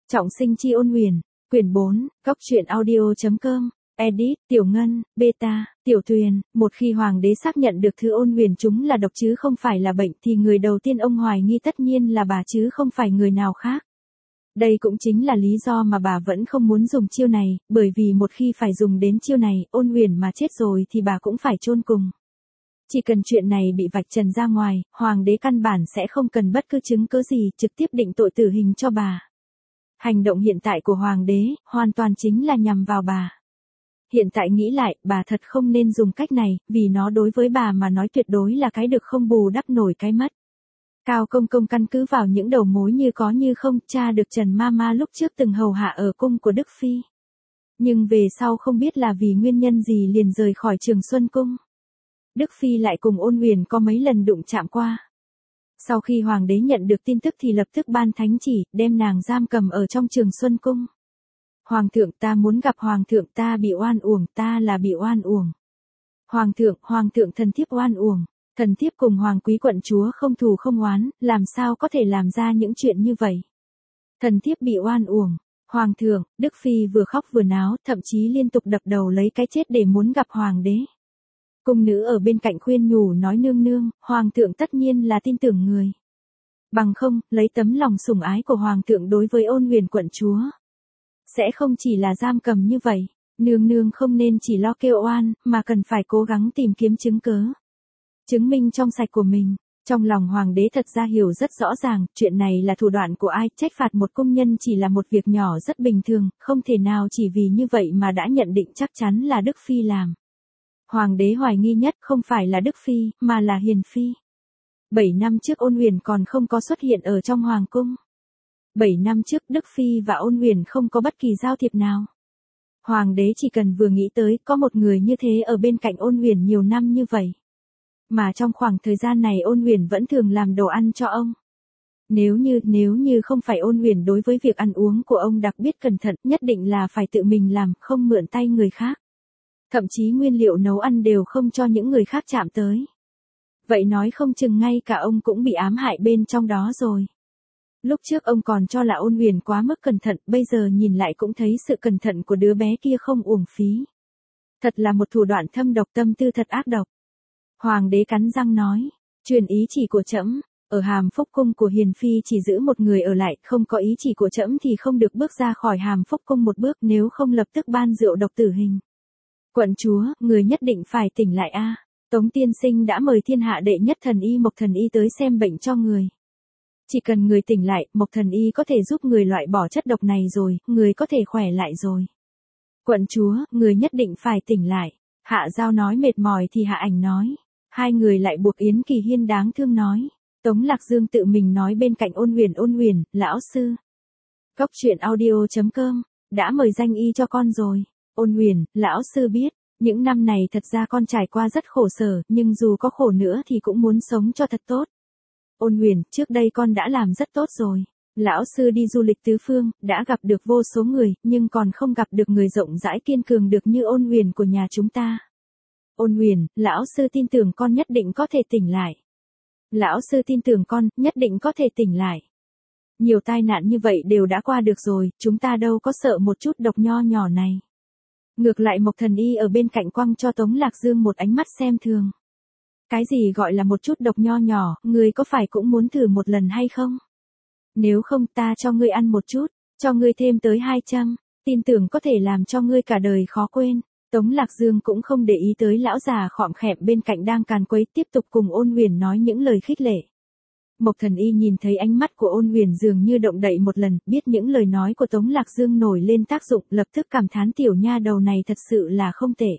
Trọng sinh chi ôn huyền, quyển 4, góc truyện audio.com, edit, Tiểu Ngân, Beta, Tiểu Tuyền. Một khi hoàng đế xác nhận được thứ ôn huyền chúng là độc chứ không phải là bệnh thì người đầu tiên ông hoài nghi tất nhiên là bà chứ không phải người nào khác. Đây cũng chính là lý do mà bà vẫn không muốn dùng chiêu này, bởi vì một khi phải dùng đến chiêu này, ôn huyền mà chết rồi thì bà cũng phải chôn cùng. Chỉ cần chuyện này bị vạch trần ra ngoài, hoàng đế căn bản sẽ không cần bất cứ chứng cứ gì, trực tiếp định tội tử hình cho bà. Hành động hiện tại của hoàng đế, hoàn toàn chính là nhằm vào bà. Hiện tại nghĩ lại, bà thật không nên dùng cách này, vì nó đối với bà mà nói tuyệt đối là cái được không bù đắp nổi cái mất. Cao Công Công căn cứ vào những đầu mối như có như không, tra được Trần Mama lúc trước từng hầu hạ ở cung của Đức Phi. Nhưng về sau không biết là vì nguyên nhân gì liền rời khỏi Trường Xuân Cung. Đức Phi lại cùng ôn huyền có mấy lần đụng chạm qua. Sau khi hoàng đế nhận được tin tức thì lập tức ban thánh chỉ, đem nàng giam cầm ở trong Trường Xuân Cung. Hoàng thượng, ta muốn gặp hoàng thượng, ta bị oan uổng, ta là bị oan uổng. Hoàng thượng, thần thiếp oan uổng, thần thiếp cùng hoàng quý quận chúa không thù không oán, làm sao có thể làm ra những chuyện như vậy. Thần thiếp bị oan uổng. Hoàng thượng, Đức Phi vừa khóc vừa náo, thậm chí liên tục đập đầu lấy cái chết để muốn gặp hoàng đế. Cung nữ ở bên cạnh khuyên nhủ nói nương nương, hoàng thượng tất nhiên là tin tưởng người. Bằng không, lấy tấm lòng sủng ái của hoàng thượng đối với ôn huyền quận chúa. Sẽ không chỉ là giam cầm như vậy, nương nương không nên chỉ lo kêu oan, mà cần phải cố gắng tìm kiếm chứng cớ. Chứng minh trong sạch của mình. Trong lòng hoàng đế thật ra hiểu rất rõ ràng, chuyện này là thủ đoạn của ai, trách phạt một công nhân chỉ là một việc nhỏ rất bình thường, không thể nào chỉ vì như vậy mà đã nhận định chắc chắn là Đức Phi làm. Hoàng đế hoài nghi nhất không phải là Đức Phi, mà là Hiền Phi. 7 năm trước ôn huyền còn không có xuất hiện ở trong hoàng cung. 7 năm trước Đức Phi và ôn huyền không có bất kỳ giao thiệp nào. Hoàng đế chỉ cần vừa nghĩ tới có một người như thế ở bên cạnh ôn huyền nhiều năm như vậy. Mà trong khoảng thời gian này ôn huyền vẫn thường làm đồ ăn cho ông. Nếu như không phải ôn huyền đối với việc ăn uống của ông đặc biệt cẩn thận, nhất định là phải tự mình làm, không mượn tay người khác. Thậm chí nguyên liệu nấu ăn đều không cho những người khác chạm tới. Vậy nói không chừng ngay cả ông cũng bị ám hại bên trong đó rồi. Lúc trước ông còn cho là ôn huyền quá mức cẩn thận, bây giờ nhìn lại cũng thấy sự cẩn thận của đứa bé kia không uổng phí. Thật là một thủ đoạn thâm độc, tâm tư thật ác độc. Hoàng đế cắn răng nói, truyền ý chỉ của trẫm, ở Hàm Phúc cung của Hiền Phi chỉ giữ một người ở lại, không có ý chỉ của trẫm thì không được bước ra khỏi Hàm Phúc cung một bước, nếu không lập tức ban rượu độc tử hình. Quận chúa, người nhất định phải tỉnh lại a. Tống tiên sinh đã mời thiên hạ đệ nhất thần y Mộc thần y tới xem bệnh cho người. Chỉ cần người tỉnh lại, Mộc thần y có thể giúp người loại bỏ chất độc này rồi, người có thể khỏe lại rồi. Quận chúa, người nhất định phải tỉnh lại. Hạ Giao nói mệt mỏi thì Hạ Ảnh nói. Hai người lại buộc Yến Kỳ Hiên đáng thương nói. Tống Lạc Dương tự mình nói bên cạnh ôn huyền, lão sư. Góc truyện audio.com, đã mời danh y cho con rồi. Ôn huyền, lão sư biết, những năm này thật ra con trải qua rất khổ sở, nhưng dù có khổ nữa thì cũng muốn sống cho thật tốt. Ôn huyền, trước đây con đã làm rất tốt rồi. Lão sư đi du lịch tứ phương, đã gặp được vô số người, nhưng còn không gặp được người rộng rãi kiên cường được như ôn huyền của nhà chúng ta. Ôn huyền, lão sư tin tưởng con nhất định có thể tỉnh lại. Lão sư tin tưởng con, nhất định có thể tỉnh lại. Nhiều tai nạn như vậy đều đã qua được rồi, chúng ta đâu có sợ một chút độc nho nhỏ này. Ngược lại Mộc thần y ở bên cạnh quăng cho Tống Lạc Dương một ánh mắt xem thường. Cái gì gọi là một chút độc nho nhỏ, ngươi có phải cũng muốn thử một lần hay không? Nếu không ta cho ngươi ăn một chút, cho ngươi thêm tới 200, tin tưởng có thể làm cho ngươi cả đời khó quên. Tống Lạc Dương cũng không để ý tới lão già khọm khẹm bên cạnh đang càn quấy, tiếp tục cùng ôn huyền nói những lời khích lệ. Mộc thần y nhìn thấy ánh mắt của ôn huyền dường như động đậy một lần, biết những lời nói của Tống Lạc Dương nổi lên tác dụng, lập tức cảm thán tiểu nha đầu này thật sự là không tệ.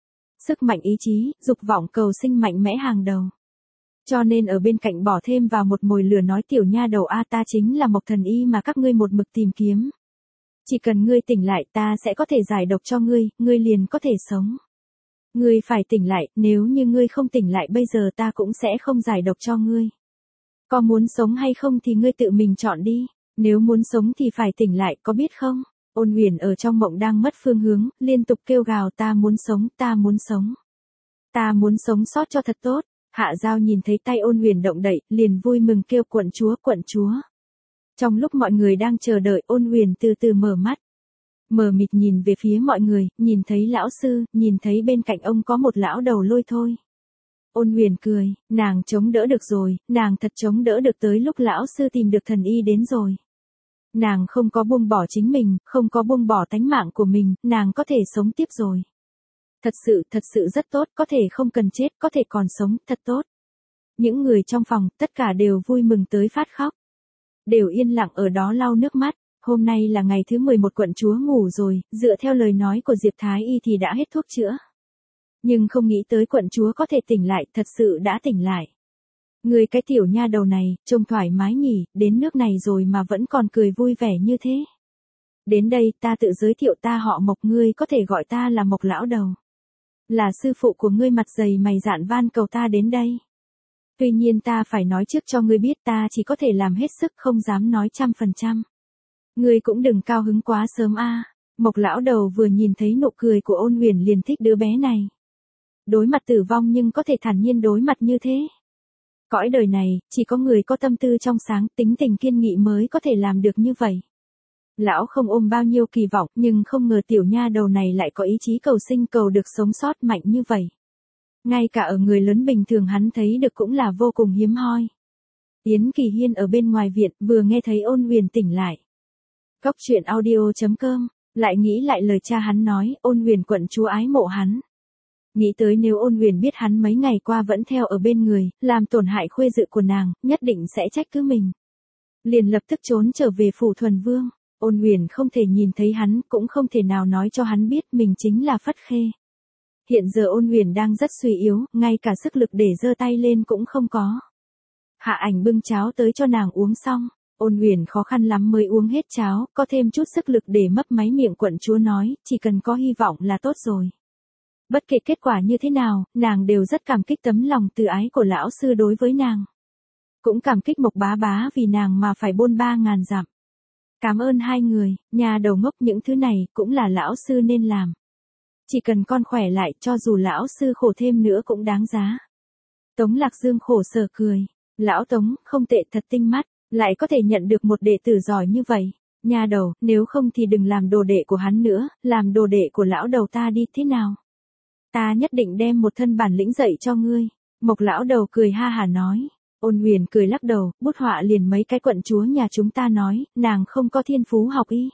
Sức mạnh ý chí, dục vọng cầu sinh mạnh mẽ hàng đầu. Cho nên ở bên cạnh bỏ thêm vào một mồi lửa nói tiểu nha đầu a, ta chính là Mộc thần y mà các ngươi một mực tìm kiếm. Chỉ cần ngươi tỉnh lại ta sẽ có thể giải độc cho ngươi, ngươi liền có thể sống. Ngươi phải tỉnh lại, nếu như ngươi không tỉnh lại bây giờ ta cũng sẽ không giải độc cho ngươi. Có muốn sống hay không thì ngươi tự mình chọn đi, nếu muốn sống thì phải tỉnh lại, có biết không? Ôn huyền ở trong mộng đang mất phương hướng, liên tục kêu gào ta muốn sống, ta muốn sống. Ta muốn sống sót cho thật tốt. Hạ Giao nhìn thấy tay ôn huyền động đậy, liền vui mừng kêu quận chúa, quận chúa. Trong lúc mọi người đang chờ đợi, Ôn Huyền từ từ mở mắt. Mờ mịt nhìn về phía mọi người, nhìn thấy lão sư, nhìn thấy bên cạnh ông có một lão đầu lôi thôi. Ôn Huyền cười, nàng chống đỡ được rồi, nàng thật chống đỡ được, tới lúc lão sư tìm được thần y đến rồi. Nàng không có buông bỏ chính mình, không có buông bỏ tánh mạng của mình, nàng có thể sống tiếp rồi. Thật sự rất tốt, có thể không cần chết, có thể còn sống, thật tốt. Những người trong phòng, tất cả đều vui mừng tới phát khóc. Đều yên lặng ở đó lau nước mắt. Hôm nay là ngày thứ 11 quận chúa ngủ rồi, dựa theo lời nói của Diệp Thái Y thì đã hết thuốc chữa. Nhưng không nghĩ tới quận chúa có thể tỉnh lại, thật sự đã tỉnh lại. Người cái tiểu nha đầu này, trông thoải mái nhỉ, đến nước này rồi mà vẫn còn cười vui vẻ như thế. Đến đây, ta tự giới thiệu, ta họ Mộc, ngươi có thể gọi ta là Mộc lão đầu. Là sư phụ của ngươi mặt dày mày dạn van cầu ta đến đây. Tuy nhiên ta phải nói trước cho ngươi biết, ta chỉ có thể làm hết sức, không dám nói 100%. Ngươi cũng đừng cao hứng quá sớm a. Mộc lão đầu vừa nhìn thấy nụ cười của Ôn Huyền liền thích đứa bé này. Đối mặt tử vong nhưng có thể thản nhiên đối mặt như thế. Cõi đời này, chỉ có người có tâm tư trong sáng, tính tình kiên nghị mới có thể làm được như vậy. Lão không ôm bao nhiêu kỳ vọng, nhưng không ngờ tiểu nha đầu này lại có ý chí cầu sinh, cầu được sống sót mạnh như vậy. Ngay cả ở người lớn bình thường hắn thấy được cũng là vô cùng hiếm hoi. Yến Kỳ Hiên ở bên ngoài viện, vừa nghe thấy Ôn Huyền tỉnh lại. Góc truyện audio.com, lại nghĩ lại lời cha hắn nói, Ôn Huyền quận chúa ái mộ hắn. Nghĩ tới nếu Ôn Huyền biết hắn mấy ngày qua vẫn theo ở bên người, làm tổn hại khuê dự của nàng, nhất định sẽ trách cứ mình. Liền lập tức trốn trở về phủ Thuần Vương. Ôn Huyền không thể nhìn thấy hắn, cũng không thể nào nói cho hắn biết mình chính là Phất Khê. Hiện giờ Ôn Huyền đang rất suy yếu, ngay cả sức lực để giơ tay lên cũng không có. Hạ Ảnh bưng cháo tới cho nàng uống xong, Ôn Huyền khó khăn lắm mới uống hết cháo, có thêm chút sức lực để mấp máy miệng, quận chúa nói, chỉ cần có hy vọng là tốt rồi. Bất kể kết quả như thế nào, nàng đều rất cảm kích tấm lòng từ ái của lão sư đối với nàng. Cũng cảm kích Mộc bá bá vì nàng mà phải bôn 3.000 dặm. Cảm ơn hai người, nhà đầu ngốc, những thứ này cũng là lão sư nên làm. Chỉ cần con khỏe lại, cho dù lão sư khổ thêm nữa cũng đáng giá. Tống Lạc Dương khổ sở cười. Lão Tống, không tệ, thật tinh mắt, lại có thể nhận được một đệ tử giỏi như vậy. Nha đầu, nếu không thì đừng làm đồ đệ của hắn nữa, làm đồ đệ của lão đầu ta đi, thế nào? Ta nhất định đem một thân bản lĩnh dạy cho ngươi. Mộc lão đầu cười ha hả nói. Ôn Huyền cười lắc đầu, bút họa liền mấy cái, quận chúa nhà chúng ta nói, nàng không có thiên phú học y.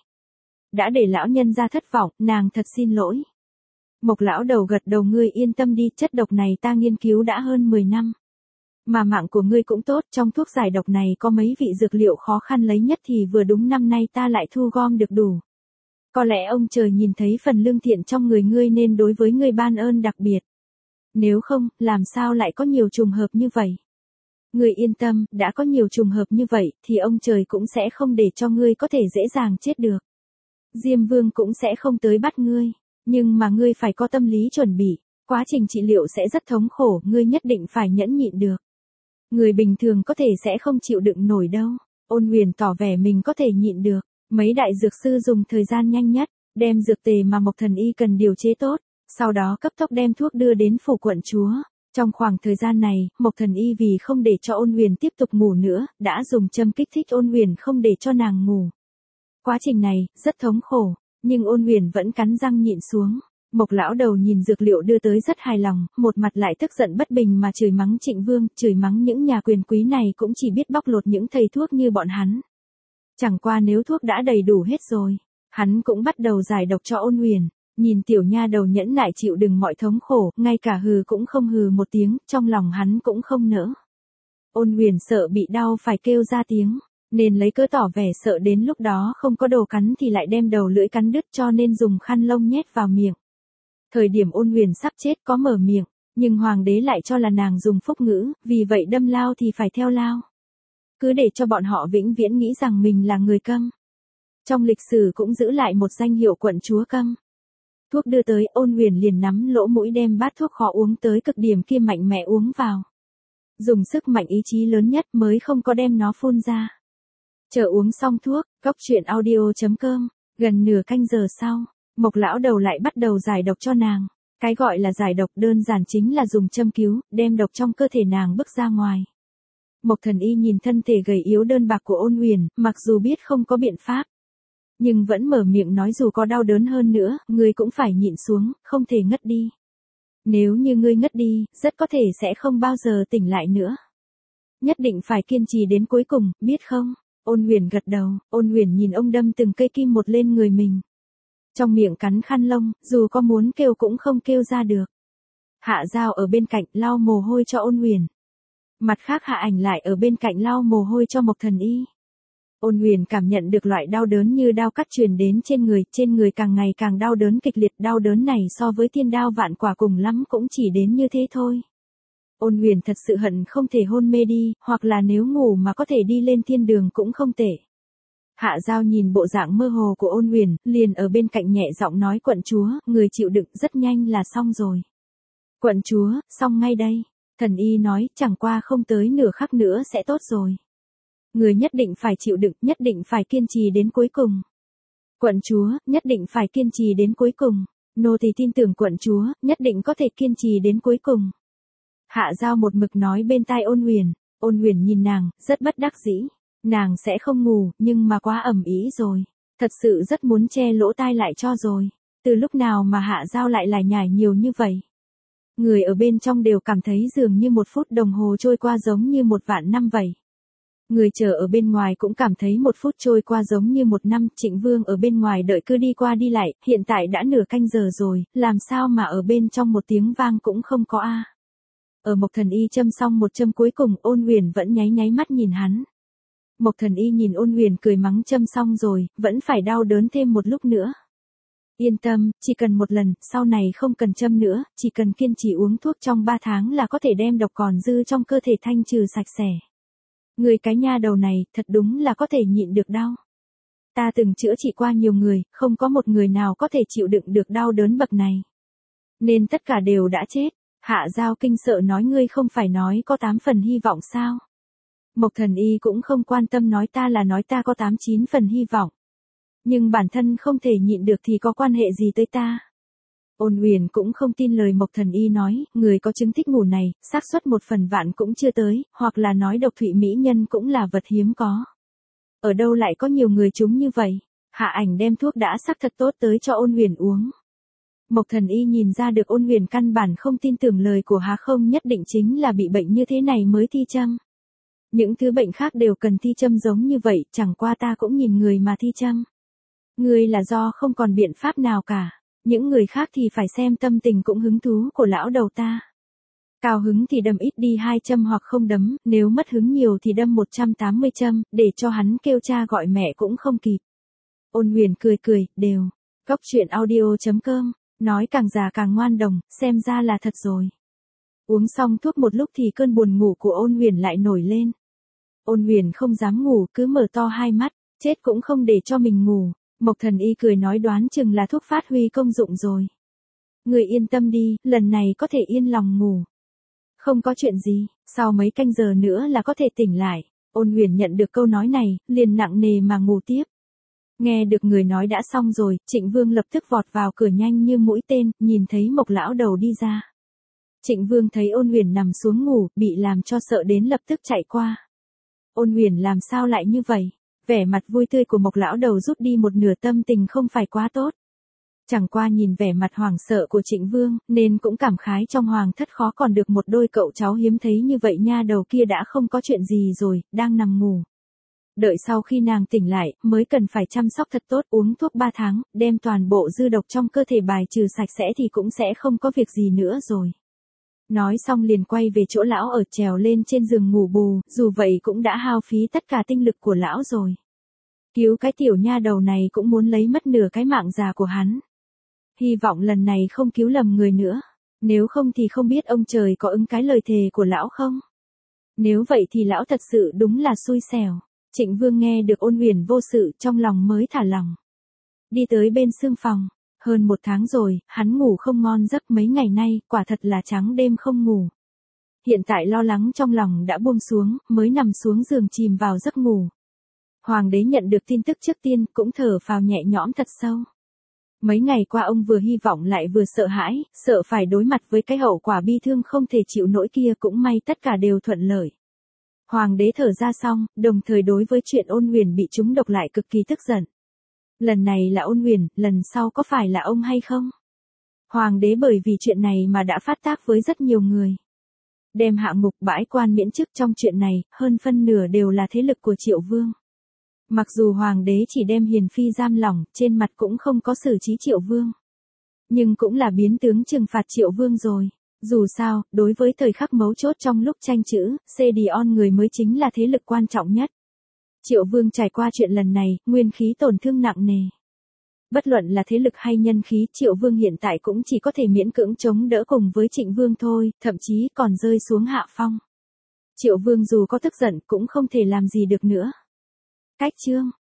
Đã để lão nhân ra thất vọng, nàng thật xin lỗi. Mộc lão đầu gật đầu, ngươi yên tâm đi, chất độc này ta nghiên cứu đã hơn 10 năm. Mà mạng của ngươi cũng tốt, trong thuốc giải độc này có mấy vị dược liệu khó khăn lấy nhất thì vừa đúng năm nay ta lại thu gom được đủ. Có lẽ ông trời nhìn thấy phần lương thiện trong người ngươi nên đối với ngươi ban ơn đặc biệt. Nếu không, làm sao lại có nhiều trùng hợp như vậy? Ngươi yên tâm, đã có nhiều trùng hợp như vậy, thì ông trời cũng sẽ không để cho ngươi có thể dễ dàng chết được. Diêm Vương cũng sẽ không tới bắt ngươi. Nhưng mà ngươi phải có tâm lý chuẩn bị. Quá trình trị liệu sẽ rất thống khổ, ngươi nhất định phải nhẫn nhịn được. Người bình thường có thể sẽ không chịu đựng nổi đâu. Ôn Huyền tỏ vẻ mình có thể nhịn được. Mấy đại dược sư dùng thời gian nhanh nhất, đem dược tề mà Mộc thần y cần điều chế tốt, sau đó cấp tốc đem thuốc đưa đến phủ quận chúa. Trong khoảng thời gian này, Mộc thần y vì không để cho Ôn Huyền tiếp tục ngủ nữa, đã dùng châm kích thích Ôn Huyền không để cho nàng ngủ. Quá trình này, rất thống khổ, nhưng Ôn Huyền vẫn cắn răng nhịn xuống. Mộc lão đầu nhìn dược liệu đưa tới rất hài lòng, một mặt lại tức giận bất bình mà chửi mắng Trịnh Vương, chửi mắng những nhà quyền quý này cũng chỉ biết bóc lột những thầy thuốc như bọn hắn. Chẳng qua nếu thuốc đã đầy đủ hết rồi, hắn cũng bắt đầu giải độc cho Ôn Huyền. Nhìn tiểu nha đầu nhẫn nại chịu đựng mọi thống khổ, ngay cả hừ cũng không hừ một tiếng, trong lòng hắn cũng không nỡ. Ôn Huyền sợ bị đau phải kêu ra tiếng, nên lấy cớ tỏ vẻ sợ đến lúc đó không có đồ cắn thì lại đem đầu lưỡi cắn đứt, cho nên dùng khăn lông nhét vào miệng. Thời điểm Ôn Huyền sắp chết có mở miệng, nhưng hoàng đế lại cho là nàng dùng phúc ngữ, vì vậy đâm lao thì phải theo lao. Cứ để cho bọn họ vĩnh viễn nghĩ rằng mình là người câm. Trong lịch sử cũng giữ lại một danh hiệu quận chúa câm. Thuốc đưa tới, Ôn Huyền liền nắm lỗ mũi đem bát thuốc khó uống tới cực điểm kia mạnh mẽ uống vào. Dùng sức mạnh ý chí lớn nhất mới không có đem nó phun ra. Chờ uống xong thuốc, góc truyện audio.com, gần nửa canh giờ sau, Mộc lão đầu lại bắt đầu giải độc cho nàng. Cái gọi là giải độc đơn giản chính là dùng châm cứu, đem độc trong cơ thể nàng bức ra ngoài. Mộc Thần Y nhìn thân thể gầy yếu đơn bạc của Ôn Huyền, mặc dù biết không có biện pháp, nhưng vẫn mở miệng nói dù có đau đớn hơn nữa, ngươi cũng phải nhịn xuống, không thể ngất đi. Nếu như ngươi ngất đi, rất có thể sẽ không bao giờ tỉnh lại nữa. Nhất định phải kiên trì đến cuối cùng, biết không? Ôn Huyền gật đầu, Ôn Huyền nhìn ông đâm từng cây kim một lên người mình. Trong miệng cắn khăn lông, dù có muốn kêu cũng không kêu ra được. Hạ Giao ở bên cạnh lau mồ hôi cho Ôn Huyền. Mặt khác Hạ Ảnh lại ở bên cạnh lau mồ hôi cho Mộc Thần Y. Ôn Huyền cảm nhận được loại đau đớn như đao cắt truyền đến trên người càng ngày càng đau đớn kịch liệt, đau đớn này so với thiên đao vạn quả cùng lắm cũng chỉ đến như thế thôi. Ôn Huyền thật sự hận không thể hôn mê đi, hoặc là nếu ngủ mà có thể đi lên thiên đường cũng không tệ. Hạ Giao nhìn bộ dạng mơ hồ của Ôn Huyền, liền ở bên cạnh nhẹ giọng nói quận chúa, người chịu đựng rất nhanh là xong rồi. Quận chúa, xong ngay đây. Thần Y nói, chẳng qua không tới nửa khắc nữa sẽ tốt rồi. Người nhất định phải chịu đựng, nhất định phải kiên trì đến cuối cùng. Quận chúa, nhất định phải kiên trì đến cuối cùng. Nô tỳ tin tưởng quận chúa, nhất định có thể kiên trì đến cuối cùng. Hạ Giao một mực nói bên tai Ôn Huyền. Ôn Huyền nhìn nàng, rất bất đắc dĩ. Nàng sẽ không ngủ, nhưng mà quá ầm ĩ rồi. Thật sự rất muốn che lỗ tai lại cho rồi. Từ lúc nào mà Hạ Giao lại lải nhải nhiều như vậy? Người ở bên trong đều cảm thấy dường như 1 phút đồng hồ trôi qua giống như 1 vạn năm vậy. Người chờ ở bên ngoài cũng cảm thấy 1 phút trôi qua giống như 1 năm, Trịnh Vương ở bên ngoài đợi cứ đi qua đi lại, hiện tại đã nửa canh giờ rồi, làm sao mà ở bên trong một tiếng vang cũng không có a. Ở Mộc Thần Y châm xong một châm cuối cùng, Ôn Huyền vẫn nháy mắt nhìn hắn. Mộc Thần Y nhìn Ôn Huyền cười mắng châm xong rồi, vẫn phải đau đớn thêm một lúc nữa. Yên tâm, chỉ cần một lần, sau này không cần châm nữa, chỉ cần kiên trì uống thuốc trong 3 tháng là có thể đem độc còn dư trong cơ thể thanh trừ sạch sẽ. Người cái nha đầu này, thật đúng là có thể nhịn được đau. Ta từng chữa trị qua nhiều người, không có một người nào có thể chịu đựng được đau đớn bậc này. Nên tất cả đều đã chết. Hạ Giao kinh sợ nói ngươi không phải nói có 8 phần hy vọng sao? Mộc Thần Y cũng không quan tâm nói ta là nói ta có 8-9 phần hy vọng. Nhưng bản thân không thể nhịn được thì có quan hệ gì tới ta? Ôn Huyền cũng không tin lời Mộc Thần Y nói, người có chứng thích ngủ này, xác suất 1 phần vạn cũng chưa tới, hoặc là nói độc thụy mỹ nhân cũng là vật hiếm có. Ở đâu lại có nhiều người chúng như vậy? Hạ Ảnh đem thuốc đã sắc thật tốt tới cho Ôn Huyền uống. Mộc Thần Y nhìn ra được Ôn Huyền căn bản không tin tưởng lời của Hà không nhất định chính là bị bệnh như thế này mới thi châm. Những thứ bệnh khác đều cần thi châm giống như vậy, chẳng qua ta cũng nhìn người mà thi châm. Người là do không còn biện pháp nào cả. Những người khác thì phải xem tâm tình cũng hứng thú của lão đầu ta. Cao hứng thì đâm ít đi 2 châm hoặc không đấm, nếu mất hứng nhiều thì đâm 180 châm, để cho hắn kêu cha gọi mẹ cũng không kịp. Ôn Huyền cười, đều. Góc truyện audio.com, nói càng già càng ngoan đồng, xem ra là thật rồi. Uống xong thuốc một lúc thì cơn buồn ngủ của Ôn Huyền lại nổi lên. Ôn Huyền không dám ngủ, cứ mở to hai mắt, chết cũng không để cho mình ngủ. Mộc Thần Y cười nói đoán chừng là thuốc phát huy công dụng rồi. Người yên tâm đi, lần này có thể yên lòng ngủ. Không có chuyện gì, sau mấy canh giờ nữa là có thể tỉnh lại. Ôn Huyền nhận được câu nói này, liền nặng nề mà ngủ tiếp. Nghe được người nói đã xong rồi, Trịnh Vương lập tức vọt vào cửa nhanh như mũi tên, nhìn thấy Mộc lão đầu đi ra. Trịnh Vương thấy Ôn Huyền nằm xuống ngủ, bị làm cho sợ đến lập tức chạy qua. Ôn Huyền làm sao lại như vậy? Vẻ mặt vui tươi của Mộc lão đầu rút đi một nửa, tâm tình không phải quá tốt. Chẳng qua nhìn vẻ mặt hoảng sợ của Trịnh Vương, nên cũng cảm khái trong hoàng thất khó còn được một đôi cậu cháu hiếm thấy như vậy, nha đầu kia đã không có chuyện gì rồi, đang nằm ngủ. Đợi sau khi nàng tỉnh lại, mới cần phải chăm sóc thật tốt, uống thuốc 3 tháng, đem toàn bộ dư độc trong cơ thể bài trừ sạch sẽ thì cũng sẽ không có việc gì nữa rồi. Nói xong liền quay về chỗ lão ở, trèo lên trên giường ngủ bù, dù vậy cũng đã hao phí tất cả tinh lực của lão rồi. Cứu cái tiểu nha đầu này cũng muốn lấy mất nửa cái mạng già của hắn. Hy vọng lần này không cứu lầm người nữa. Nếu không thì không biết ông trời có ứng cái lời thề của lão không? Nếu vậy thì lão thật sự đúng là xui xẻo. Trịnh Vương nghe được Ôn Huyền vô sự, trong lòng mới thả lòng. Đi tới bên xương phòng. Hơn 1 tháng rồi, hắn ngủ không ngon giấc mấy ngày nay, quả thật là trắng đêm không ngủ. Hiện tại lo lắng trong lòng đã buông xuống, mới nằm xuống giường chìm vào giấc ngủ. Hoàng đế nhận được tin tức trước tiên, cũng thở phào nhẹ nhõm thật sâu. Mấy ngày qua ông vừa hy vọng lại vừa sợ hãi, sợ phải đối mặt với cái hậu quả bi thương không thể chịu nổi kia, cũng may tất cả đều thuận lợi. Hoàng đế thở ra xong, đồng thời đối với chuyện Ôn Huyền bị trúng độc lại cực kỳ tức giận. Lần này là Ôn Huyền, lần sau có phải là ông hay không? Hoàng đế bởi vì chuyện này mà đã phát tác với rất nhiều người. Đem hạ ngục bãi quan miễn chức trong chuyện này, hơn phân nửa đều là thế lực của Triệu Vương. Mặc dù Hoàng đế chỉ đem Hiền Phi giam lỏng, trên mặt cũng không có xử trí Triệu Vương. Nhưng cũng là biến tướng trừng phạt Triệu Vương rồi. Dù sao, đối với thời khắc mấu chốt trong lúc tranh chữ, Cedion người mới chính là thế lực quan trọng nhất. Triệu Vương trải qua chuyện lần này, nguyên khí tổn thương nặng nề. Bất luận là thế lực hay nhân khí, Triệu Vương hiện tại cũng chỉ có thể miễn cưỡng chống đỡ cùng với Trịnh Vương thôi, thậm chí còn rơi xuống hạ phong. Triệu Vương dù có tức giận cũng không thể làm gì được nữa. Cách chương